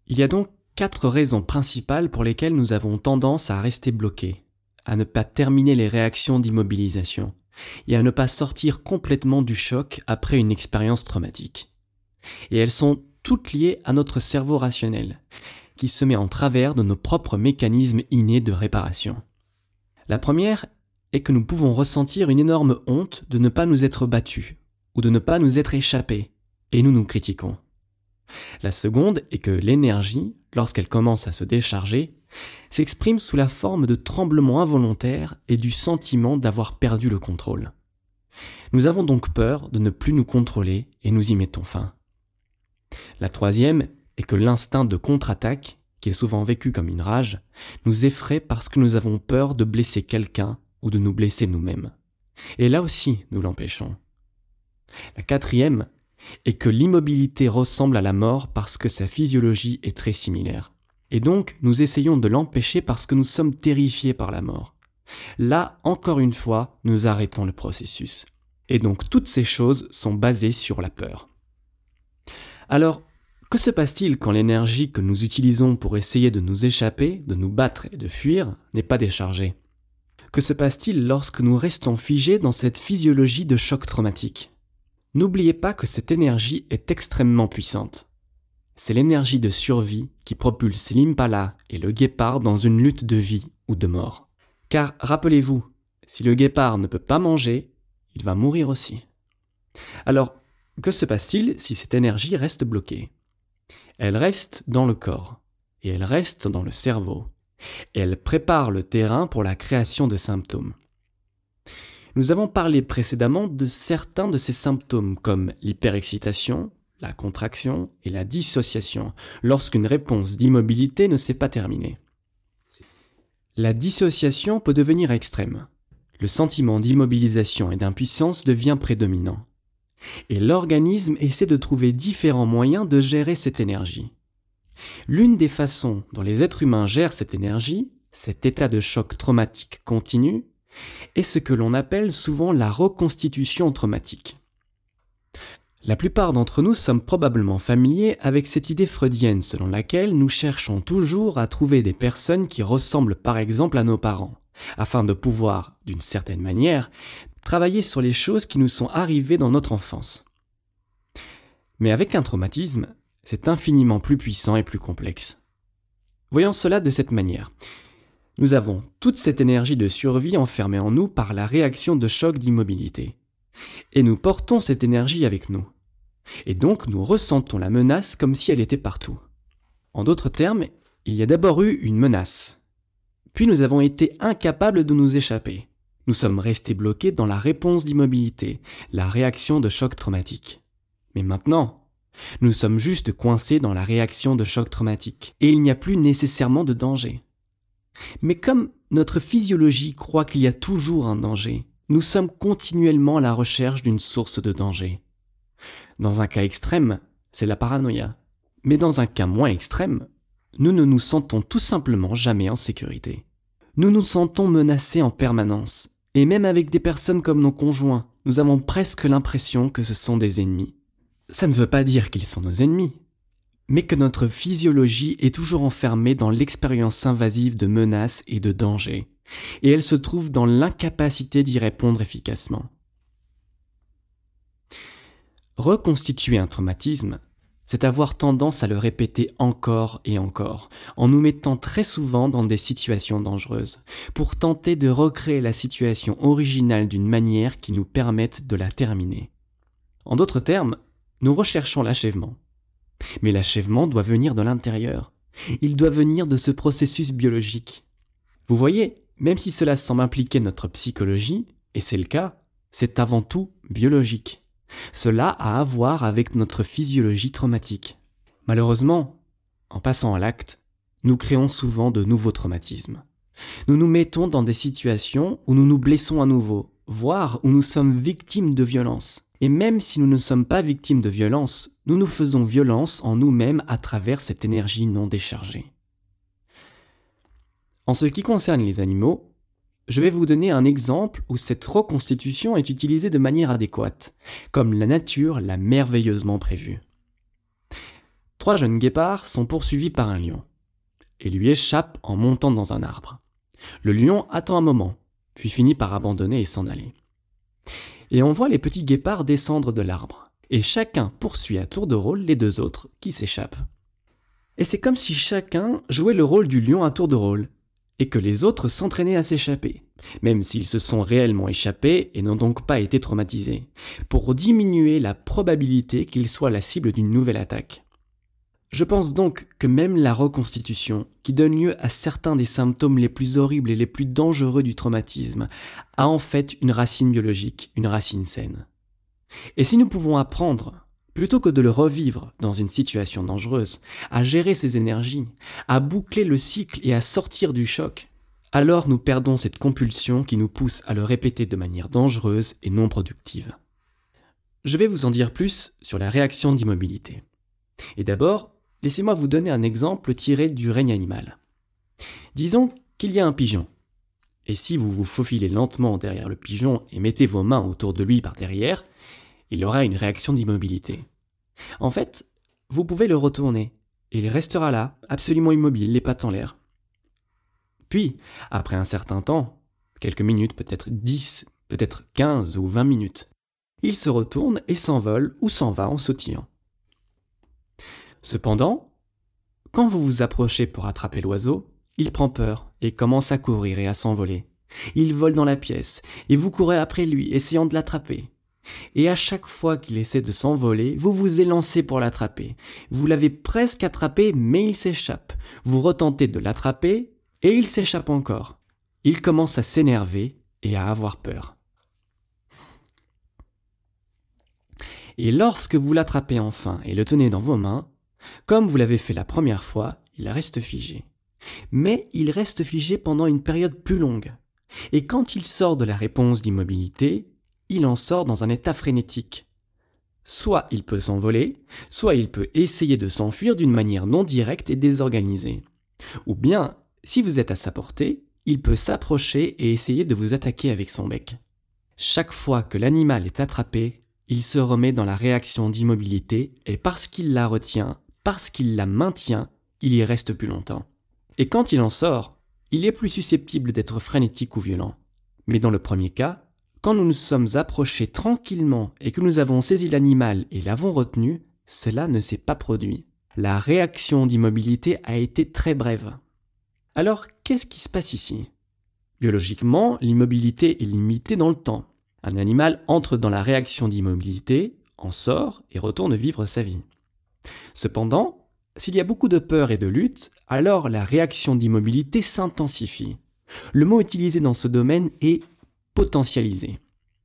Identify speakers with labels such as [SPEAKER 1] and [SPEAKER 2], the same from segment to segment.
[SPEAKER 1] Il y a donc 4 raisons principales pour lesquelles nous avons tendance à rester bloqués, à ne pas terminer les réactions d'immobilisation et à ne pas sortir complètement du choc après une expérience traumatique. Et elles sont toutes liées à notre cerveau rationnel, qui se met en travers de nos propres mécanismes innés de réparation. La première est que nous pouvons ressentir une énorme honte de ne pas nous être battus ou de ne pas nous être échappés, et nous nous critiquons. La seconde est que l'énergie, lorsqu'elle commence à se décharger, s'exprime sous la forme de tremblements involontaires et du sentiment d'avoir perdu le contrôle. Nous avons donc peur de ne plus nous contrôler et nous y mettons fin. La troisième est que l'instinct de contre-attaque, qui est souvent vécu comme une rage, nous effraie parce que nous avons peur de blesser quelqu'un ou de nous blesser nous-mêmes. Et là aussi, nous l'empêchons. La quatrième est que l'immobilité ressemble à la mort parce que sa physiologie est très similaire. Et donc, nous essayons de l'empêcher parce que nous sommes terrifiés par la mort. Là, encore une fois, nous arrêtons le processus. Et donc, toutes ces choses sont basées sur la peur. Alors, que se passe-t-il quand l'énergie que nous utilisons pour essayer de nous échapper, de nous battre et de fuir n'est pas déchargée ? Que se passe-t-il lorsque nous restons figés dans cette physiologie de choc traumatique ? N'oubliez pas que cette énergie est extrêmement puissante. C'est l'énergie de survie qui propulse l'impala et le guépard dans une lutte de vie ou de mort. Car rappelez-vous, si le guépard ne peut pas manger, il va mourir aussi. Alors, que se passe-t-il si cette énergie reste bloquée ? Elle reste dans le corps, et elle reste dans le cerveau, et elle prépare le terrain pour la création de symptômes. Nous avons parlé précédemment de certains de ces symptômes comme l'hyperexcitation, la contraction et la dissociation lorsqu'une réponse d'immobilité ne s'est pas terminée. La dissociation peut devenir extrême. Le sentiment d'immobilisation et d'impuissance devient prédominant. Et l'organisme essaie de trouver différents moyens de gérer cette énergie. L'une des façons dont les êtres humains gèrent cette énergie, cet état de choc traumatique continu, est ce que l'on appelle souvent la reconstitution traumatique. La plupart d'entre nous sommes probablement familiers avec cette idée freudienne selon laquelle nous cherchons toujours à trouver des personnes qui ressemblent par exemple à nos parents, afin de pouvoir, d'une certaine manière, travailler sur les choses qui nous sont arrivées dans notre enfance. Mais avec un traumatisme, c'est infiniment plus puissant et plus complexe. Voyons cela de cette manière. Nous avons toute cette énergie de survie enfermée en nous par la réaction de choc d'immobilité. Et nous portons cette énergie avec nous. Et donc nous ressentons la menace comme si elle était partout. En d'autres termes, il y a d'abord eu une menace. Puis nous avons été incapables de nous échapper. Nous sommes restés bloqués dans la réponse d'immobilité, la réaction de choc traumatique. Mais maintenant, nous sommes juste coincés dans la réaction de choc traumatique. Et il n'y a plus nécessairement de danger. Mais comme notre physiologie croit qu'il y a toujours un danger, nous sommes continuellement à la recherche d'une source de danger. Dans un cas extrême, c'est la paranoïa. Mais dans un cas moins extrême, nous ne nous sentons tout simplement jamais en sécurité. Nous nous sentons menacés en permanence. Et même avec des personnes comme nos conjoints, nous avons presque l'impression que ce sont des ennemis. Ça ne veut pas dire qu'ils sont nos ennemis, mais que notre physiologie est toujours enfermée dans l'expérience invasive de menaces et de dangers, et elle se trouve dans l'incapacité d'y répondre efficacement. Reconstituer un traumatisme, c'est avoir tendance à le répéter encore et encore, en nous mettant très souvent dans des situations dangereuses, pour tenter de recréer la situation originale d'une manière qui nous permette de la terminer. En d'autres termes, nous recherchons l'achèvement. Mais l'achèvement doit venir de l'intérieur. Il doit venir de ce processus biologique. Vous voyez, même si cela semble impliquer notre psychologie, et c'est le cas, c'est avant tout biologique. Cela a à voir avec notre physiologie traumatique. Malheureusement, en passant à l'acte, nous créons souvent de nouveaux traumatismes. Nous nous mettons dans des situations où nous nous blessons à nouveau, voire où nous sommes victimes de violences. Et même si nous ne sommes pas victimes de violence, nous nous faisons violence en nous-mêmes à travers cette énergie non déchargée. En ce qui concerne les animaux, je vais vous donner un exemple où cette reconstitution est utilisée de manière adéquate, comme la nature l'a merveilleusement prévu. 3 jeunes guépards sont poursuivis par un lion et lui échappent en montant dans un arbre. Le lion attend un moment, puis finit par abandonner et s'en aller. Et on voit les petits guépards descendre de l'arbre, et chacun poursuit à tour de rôle les 2 autres qui s'échappent. Et c'est comme si chacun jouait le rôle du lion à tour de rôle, et que les autres s'entraînaient à s'échapper, même s'ils se sont réellement échappés et n'ont donc pas été traumatisés, pour diminuer la probabilité qu'ils soient la cible d'une nouvelle attaque. Je pense donc que même la reconstitution, qui donne lieu à certains des symptômes les plus horribles et les plus dangereux du traumatisme, a en fait une racine biologique, une racine saine. Et si nous pouvons apprendre, plutôt que de le revivre dans une situation dangereuse, à gérer ses énergies, à boucler le cycle et à sortir du choc, alors nous perdons cette compulsion qui nous pousse à le répéter de manière dangereuse et non productive. Je vais vous en dire plus sur la réaction d'immobilité. Et d'abord, laissez-moi vous donner un exemple tiré du règne animal. Disons qu'il y a un pigeon. Et si vous vous faufilez lentement derrière le pigeon et mettez vos mains autour de lui par derrière, il aura une réaction d'immobilité. En fait, vous pouvez le retourner, et il restera là, absolument immobile, les pattes en l'air. Puis, après un certain temps, quelques minutes, peut-être 10, peut-être 15 ou 20 minutes, il se retourne et s'envole ou s'en va en sautillant. Cependant, quand vous vous approchez pour attraper l'oiseau, il prend peur et commence à courir et à s'envoler. Il vole dans la pièce et vous courez après lui, essayant de l'attraper. Et à chaque fois qu'il essaie de s'envoler, vous vous élancez pour l'attraper. Vous l'avez presque attrapé, mais il s'échappe. Vous retentez de l'attraper et il s'échappe encore. Il commence à s'énerver et à avoir peur. Et lorsque vous l'attrapez enfin et le tenez dans vos mains, comme vous l'avez fait la première fois, il reste figé. Mais il reste figé pendant une période plus longue. Et quand il sort de la réponse d'immobilité, il en sort dans un état frénétique. Soit il peut s'envoler, soit il peut essayer de s'enfuir d'une manière non directe et désorganisée. Ou bien, si vous êtes à sa portée, il peut s'approcher et essayer de vous attaquer avec son bec. Chaque fois que l'animal est attrapé, il se remet dans la réaction d'immobilité et parce qu'il la retient, parce qu'il la maintient, il y reste plus longtemps. Et quand il en sort, il est plus susceptible d'être frénétique ou violent. Mais dans le premier cas, quand nous nous sommes approchés tranquillement et que nous avons saisi l'animal et l'avons retenu, cela ne s'est pas produit. La réaction d'immobilité a été très brève. Alors, qu'est-ce qui se passe ici ? Biologiquement, l'immobilité est limitée dans le temps. Un animal entre dans la réaction d'immobilité, en sort et retourne vivre sa vie. Cependant, s'il y a beaucoup de peur et de lutte, alors la réaction d'immobilité s'intensifie. Le mot utilisé dans ce domaine est potentialisé.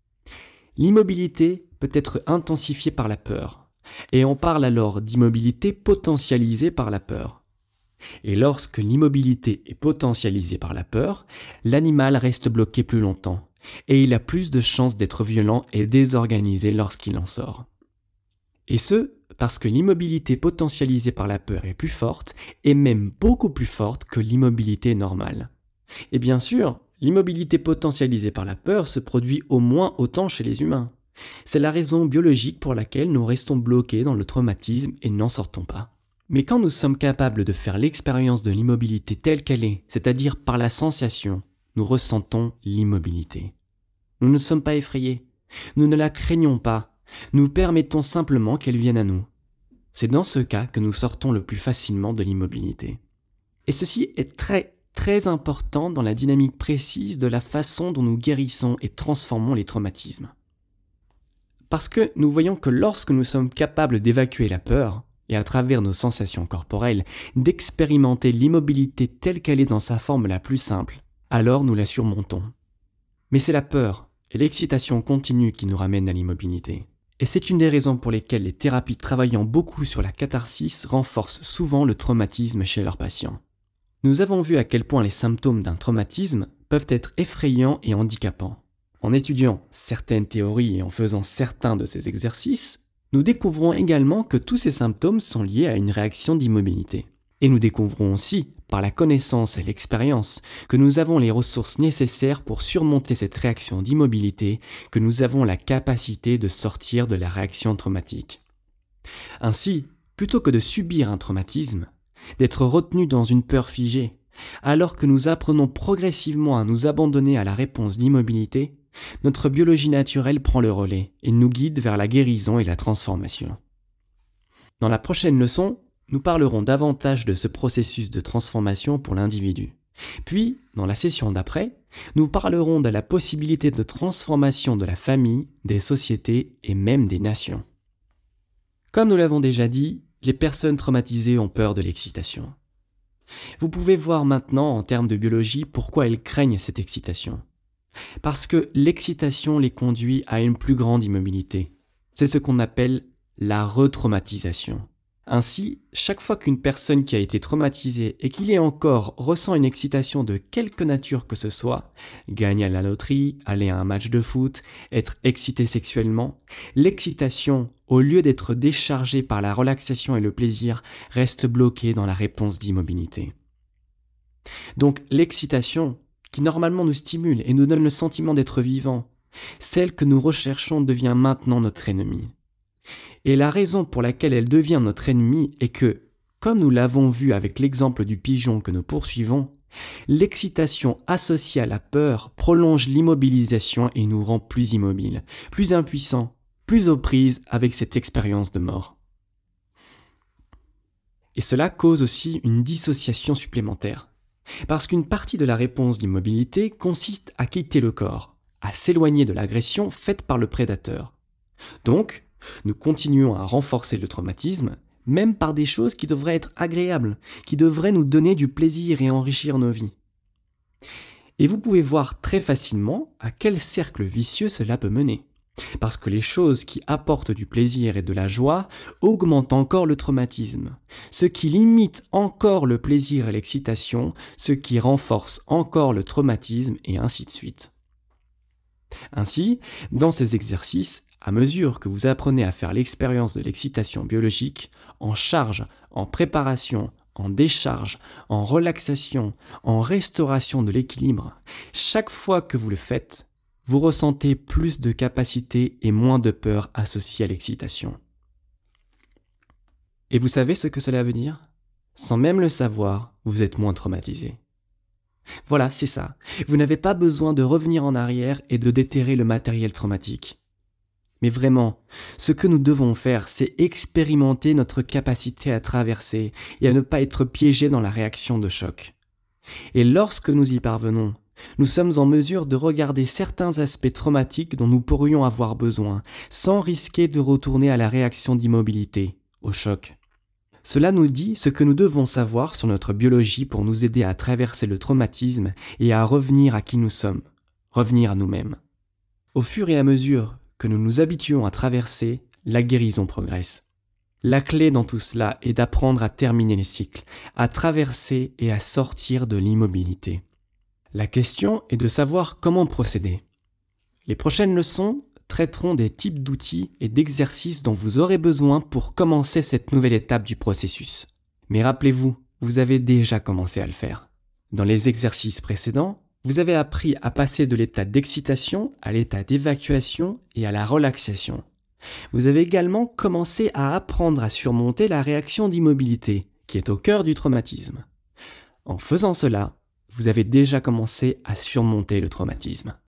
[SPEAKER 1] L'immobilité peut être intensifiée par la peur, et on parle alors d'immobilité potentialisée par la peur. Et lorsque l'immobilité est potentialisée par la peur, l'animal reste bloqué plus longtemps, et il a plus de chances d'être violent et désorganisé lorsqu'il en sort. Et ce, parce que l'immobilité potentialisée par la peur est plus forte, et même beaucoup plus forte que l'immobilité normale. Et bien sûr, l'immobilité potentialisée par la peur se produit au moins autant chez les humains. C'est la raison biologique pour laquelle nous restons bloqués dans le traumatisme et n'en sortons pas. Mais quand nous sommes capables de faire l'expérience de l'immobilité telle qu'elle est, c'est-à-dire par la sensation, nous ressentons l'immobilité. Nous ne sommes pas effrayés, nous ne la craignons pas, nous permettons simplement qu'elle vienne à nous. C'est dans ce cas que nous sortons le plus facilement de l'immobilité. Et ceci est très important dans la dynamique précise de la façon dont nous guérissons et transformons les traumatismes. Parce que nous voyons que lorsque nous sommes capables d'évacuer la peur, et à travers nos sensations corporelles, d'expérimenter l'immobilité telle qu'elle est dans sa forme la plus simple, alors nous la surmontons. Mais c'est la peur et l'excitation continue qui nous ramènent à l'immobilité. Et c'est une des raisons pour lesquelles les thérapies travaillant beaucoup sur la catharsis renforcent souvent le traumatisme chez leurs patients. Nous avons vu à quel point les symptômes d'un traumatisme peuvent être effrayants et handicapants. En étudiant certaines théories et en faisant certains de ces exercices, nous découvrons également que tous ces symptômes sont liés à une réaction d'immobilité. Et nous découvrons aussi, par la connaissance et l'expérience, que nous avons les ressources nécessaires pour surmonter cette réaction d'immobilité, que nous avons la capacité de sortir de la réaction traumatique. Ainsi, Plutôt que de subir un traumatisme, d'être retenu dans une peur figée, alors que nous apprenons progressivement à nous abandonner à la réponse d'immobilité, notre biologie naturelle prend le relais et nous guide vers la guérison et la transformation. Dans la prochaine leçon, nous parlerons davantage de ce processus de transformation pour l'individu. Puis, dans la session d'après, nous parlerons de la possibilité de transformation de la famille, des sociétés et même des nations. Comme nous l'avons déjà dit, les personnes traumatisées ont peur de l'excitation. Vous pouvez voir maintenant en termes de biologie pourquoi elles craignent cette excitation. Parce que l'excitation les conduit à une plus grande immobilité. C'est ce qu'on appelle la retraumatisation. Ainsi, chaque fois qu'une personne qui a été traumatisée et qui l'est encore ressent une excitation de quelque nature que ce soit, gagner à la loterie, aller à un match de foot, être excité sexuellement, l'excitation, au lieu d'être déchargée par la relaxation et le plaisir, reste bloquée dans la réponse d'immobilité. Donc l'excitation, qui normalement nous stimule et nous donne le sentiment d'être vivant, celle que nous recherchons devient maintenant notre ennemi. Et la raison pour laquelle elle devient notre ennemi est que, comme nous l'avons vu avec l'exemple du pigeon que nous poursuivons, l'excitation associée à la peur prolonge l'immobilisation et nous rend plus immobiles, plus impuissants, plus aux prises avec cette expérience de mort. Et cela cause aussi une dissociation supplémentaire. Parce qu'une partie de la réponse d'immobilité consiste à quitter le corps, à s'éloigner de l'agression faite par le prédateur. Donc, nous continuons à renforcer le traumatisme, même par des choses qui devraient être agréables, qui devraient nous donner du plaisir et enrichir nos vies. Et vous pouvez voir très facilement à quel cercle vicieux cela peut mener. Parce que les choses qui apportent du plaisir et de la joie augmentent encore le traumatisme, ce qui limite encore le plaisir et l'excitation, ce qui renforce encore le traumatisme et ainsi de suite. Ainsi, dans ces exercices, à mesure que vous apprenez à faire l'expérience de l'excitation biologique, en charge, en préparation, en décharge, en relaxation, en restauration de l'équilibre, chaque fois que vous le faites, vous ressentez plus de capacité et moins de peur associée à l'excitation. Et vous savez ce que cela veut dire ? Sans même le savoir, vous êtes moins traumatisé. Voilà, c'est ça. Vous n'avez pas besoin de revenir en arrière et de déterrer le matériel traumatique. Mais vraiment, ce que nous devons faire, c'est expérimenter notre capacité à traverser et à ne pas être piégés dans la réaction de choc. Et lorsque nous y parvenons, nous sommes en mesure de regarder certains aspects traumatiques dont nous pourrions avoir besoin, sans risquer de retourner à la réaction d'immobilité, au choc. Cela nous dit ce que nous devons savoir sur notre biologie pour nous aider à traverser le traumatisme et à revenir à qui nous sommes, revenir à nous-mêmes. Au fur et à mesure que nous nous habituons à traverser, la guérison progresse. La clé dans tout cela est d'apprendre à terminer les cycles, à traverser et à sortir de l'immobilité. La question est de savoir comment procéder. Les prochaines leçons traiteront des types d'outils et d'exercices dont vous aurez besoin pour commencer cette nouvelle étape du processus. Mais rappelez-vous, vous avez déjà commencé à le faire. Dans les exercices précédents, vous avez appris à passer de l'état d'excitation à l'état d'évacuation et à la relaxation. Vous avez également commencé à apprendre à surmonter la réaction d'immobilité, qui est au cœur du traumatisme. En faisant cela, vous avez déjà commencé à surmonter le traumatisme.